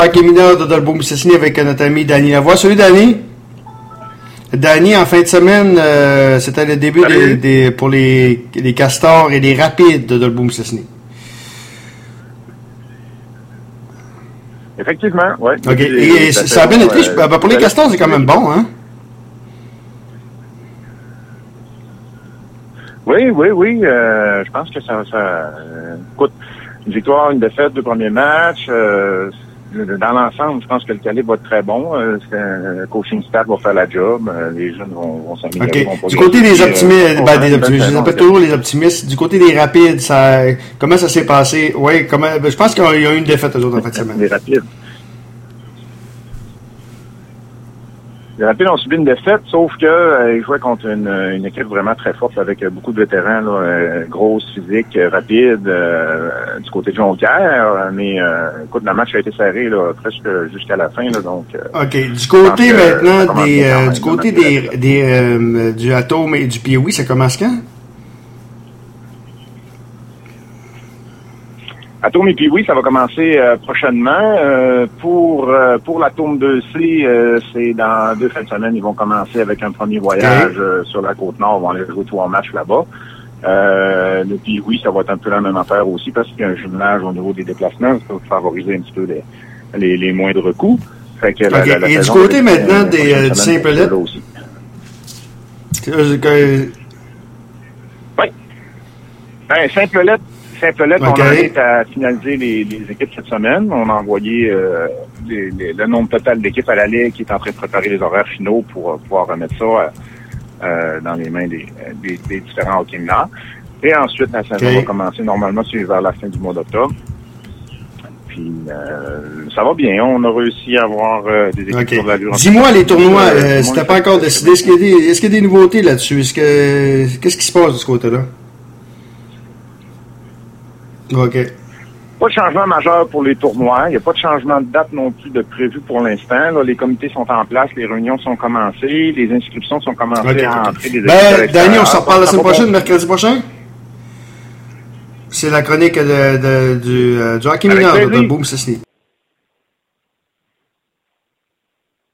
hockey mineur de Dolbeau-Mistassini avec notre ami Danny Lavoie. Salut Danny! Danny, en fin de semaine, c'était le début pour les Castors et les Rapides de Dolbeau-Mistassini. Effectivement, oui. OK. Et ça a bien été. Pour les Castors, c'est quand même bon, hein? Oui. Je pense que ça écoute, une victoire, une défaite, 2 premiers matchs. Dans l'ensemble, je pense que le calibre va être très bon. Le coaching staff va faire la job. Les jeunes vont s'améliorer. Okay. Du côté des optimistes, je les appelle toujours les optimistes. Du côté des Rapides, comment ça s'est passé? Oui, je pense qu'il y a eu une défaite aux autres en fin de semaine. Les Rapides. Les Rapides ont subi une défaite, sauf que ils jouaient contre une équipe vraiment très forte avec beaucoup de vétérans, grosse, physique, rapide, du côté de Jonquière. Mais écoute, le match a été serré presque jusqu'à la fin. Donc, OK. Du côté maintenant du côté du Atome et du Pee-Wee, ça commence quand? Atome et Pee-Wee, ça va commencer prochainement. Pour l'Atome 2C, c'est dans 2 fins de semaine, ils vont commencer avec un premier voyage sur la Côte-Nord. Ils vont aller jouer 3 matchs là-bas. Le Pee-Wee, ça va être un peu la même affaire aussi parce qu'il y a un jumelage au niveau des déplacements. Ça va favoriser un petit peu les moindres coûts. Fait que et du côté maintenant du Saint-Pellet? Oui. Ben, Saint-Pellet, on est à finaliser les équipes cette semaine. On a envoyé le nombre total d'équipes à la Ligue qui est en train de préparer les horaires finaux pour pouvoir remettre ça dans les mains des différents hockey mineurs. Et ensuite, la saison va commencer normalement vers la fin du mois d'octobre. Puis, ça va bien. On a réussi à avoir des équipes sur l'allure. Dis-moi, les tournois, c'était pas encore décidé. Est-ce qu'il y a des nouveautés là-dessus? Qu'est-ce qui se passe de ce côté-là? OK. Pas de changement majeur pour les tournois. Il n'y a pas de changement de date non plus de prévu pour l'instant. Là, les comités sont en place, les réunions sont commencées, les inscriptions sont commencées à entrer des équipes. Danny, on se reparle la semaine prochaine, mercredi prochain? C'est la chronique du hockey mineur de Dolbeau-Mistassini.